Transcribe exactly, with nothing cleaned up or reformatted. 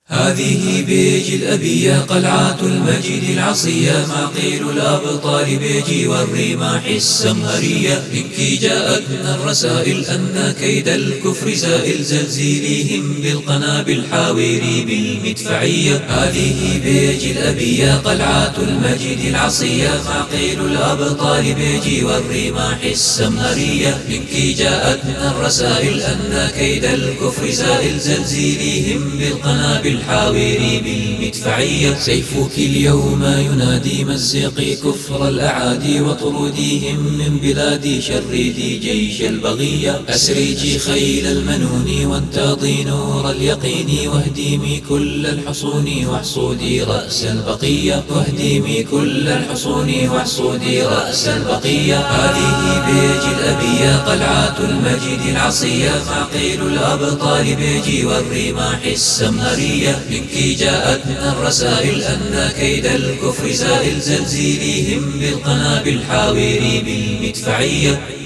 هذه بيج الأبية قلعة المجد العصية، معقيل الأبطال بيجي والرماح السمهرية. منك جاءت الرسائل أن كيد الكفر زائل، زلزليهم بالقنابل حاويري بالمدفعية. هذه بيج الأبية قلعة المجد العصية، معقيل الأبطال بيجي والرماح السمهرية. منك جاءت الرسائل أن كيد الكفر زائل، زلزليهم بالقنابل حاويري بالمدفعية. سيفك اليوم ينادي مزقي كفر الأعادي، وطرديهم من بلادي شردي جيش البغية. أسرجي خيل المنون وانتاضي نور اليقين، واهدمي كل الحصون واحصدي رأس البقية. واهدمي كل الحصون واحصدي رأس البقية. هذه بيج الأبية قلعة المجد العصية، معقيل الأبطال بيجي والرماح السمهرية. منك جاءت الرسائل أن كيد الكفر زائل، زلزليهم بالقنابل حاويري بالمدفعية.